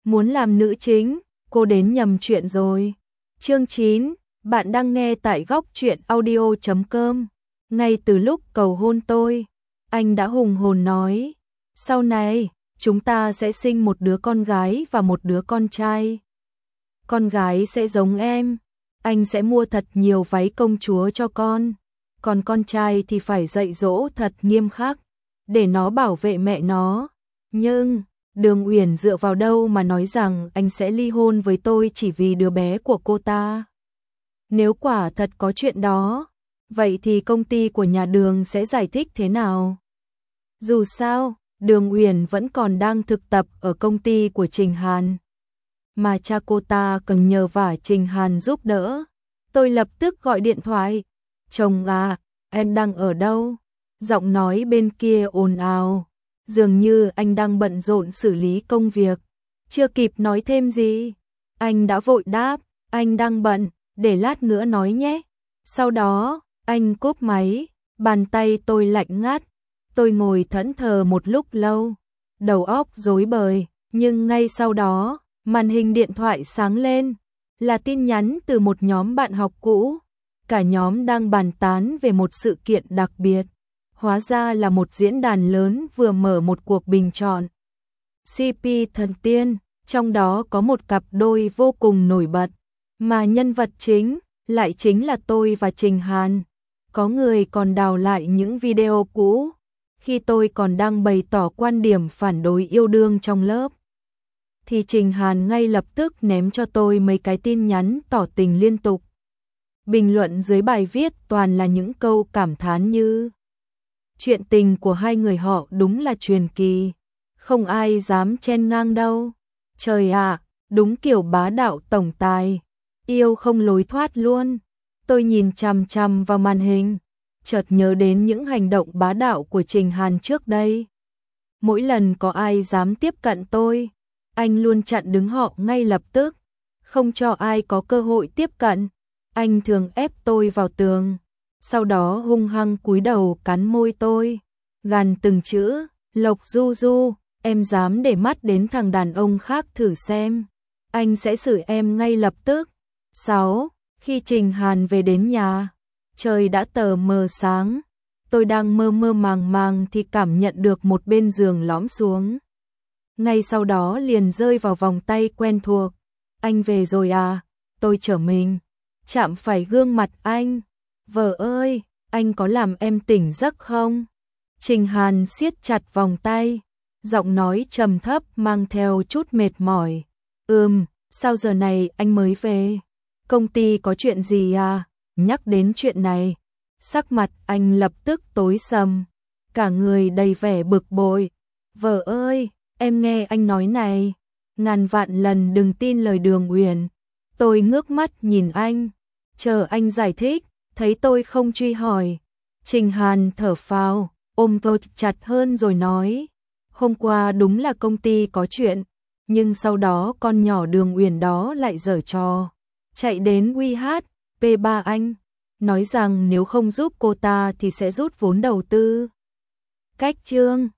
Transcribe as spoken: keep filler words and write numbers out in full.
muốn làm nữ chính, cô đến nhầm chuyện rồi. Chương chín, bạn đang nghe tại góc truyện audio chấm com. Ngay từ lúc cầu hôn tôi, anh đã hùng hồn nói, sau này, chúng ta sẽ sinh một đứa con gái và một đứa con trai. Con gái sẽ giống em, anh sẽ mua thật nhiều váy công chúa cho con, còn con trai thì phải dạy dỗ thật nghiêm khắc, để nó bảo vệ mẹ nó. Nhưng, Đường Uyển dựa vào đâu mà nói rằng anh sẽ ly hôn với tôi chỉ vì đứa bé của cô ta? Nếu quả thật có chuyện đó, vậy thì công ty của nhà Đường sẽ giải thích thế nào? Dù sao, Đường Uyển vẫn còn đang thực tập ở công ty của Trình Hàn, mà cha cô ta cần nhờ vả Trình Hàn giúp đỡ. Tôi lập tức gọi điện thoại. Chồng à, em đang ở đâu? Giọng nói bên kia ồn ào, dường như anh đang bận rộn xử lý công việc. Chưa kịp nói thêm gì, anh đã vội đáp, anh đang bận, để lát nữa nói nhé. Sau đó, anh cúp máy, bàn tay tôi lạnh ngắt. Tôi ngồi thẫn thờ một lúc lâu, đầu óc rối bời, nhưng ngay sau đó, màn hình điện thoại sáng lên, là tin nhắn từ một nhóm bạn học cũ. Cả nhóm đang bàn tán về một sự kiện đặc biệt. Hóa ra là một diễn đàn lớn vừa mở một cuộc bình chọn xê pê thần tiên, trong đó có một cặp đôi vô cùng nổi bật, mà nhân vật chính lại chính là tôi và Trình Hàn. Có người còn đào lại những video cũ, khi tôi còn đang bày tỏ quan điểm phản đối yêu đương trong lớp, thì Trình Hàn ngay lập tức ném cho tôi mấy cái tin nhắn tỏ tình liên tục. Bình luận dưới bài viết toàn là những câu cảm thán như: chuyện tình của hai người họ đúng là truyền kỳ, không ai dám chen ngang đâu. Trời ạ, đúng kiểu bá đạo tổng tài, yêu không lối thoát luôn. Tôi nhìn chằm chằm vào màn hình, chợt nhớ đến những hành động bá đạo của Trình Hàn trước đây. Mỗi lần có ai dám tiếp cận tôi, anh luôn chặn đứng họ ngay lập tức, không cho ai có cơ hội tiếp cận. Anh thường ép tôi vào tường, sau đó hung hăng cúi đầu cắn môi tôi, gằn từng chữ: Lộc Du Du, em dám để mắt đến thằng đàn ông khác thử xem, anh sẽ xử em ngay lập tức. sáu. Khi Trình Hàn về đến nhà, trời đã tờ mờ sáng. Tôi đang mơ mơ màng màng thì cảm nhận được một bên giường lõm xuống. Ngay sau đó liền rơi vào vòng tay quen thuộc. Anh về rồi à? Tôi trở mình, chạm phải gương mặt anh. Vợ ơi, anh có làm em tỉnh giấc không? Trình Hàn siết chặt vòng tay, giọng nói trầm thấp mang theo chút mệt mỏi. Ừm, sao giờ này anh mới về? Công ty có chuyện gì à? Nhắc đến chuyện này, sắc mặt anh lập tức tối sầm, cả người đầy vẻ bực bội. Vợ ơi, em nghe anh nói này, ngàn vạn lần đừng tin lời Đường Uyển. Tôi ngước mắt nhìn anh, chờ anh giải thích. Thấy tôi không truy hỏi, Trình Hàn thở phào, ôm tôi chặt hơn rồi nói: hôm qua đúng là công ty có chuyện, nhưng sau đó con nhỏ Đường Uyển đó lại giở trò, chạy đến uy hát pê ba anh, nói rằng nếu không giúp cô ta thì sẽ rút vốn đầu tư. Cách chương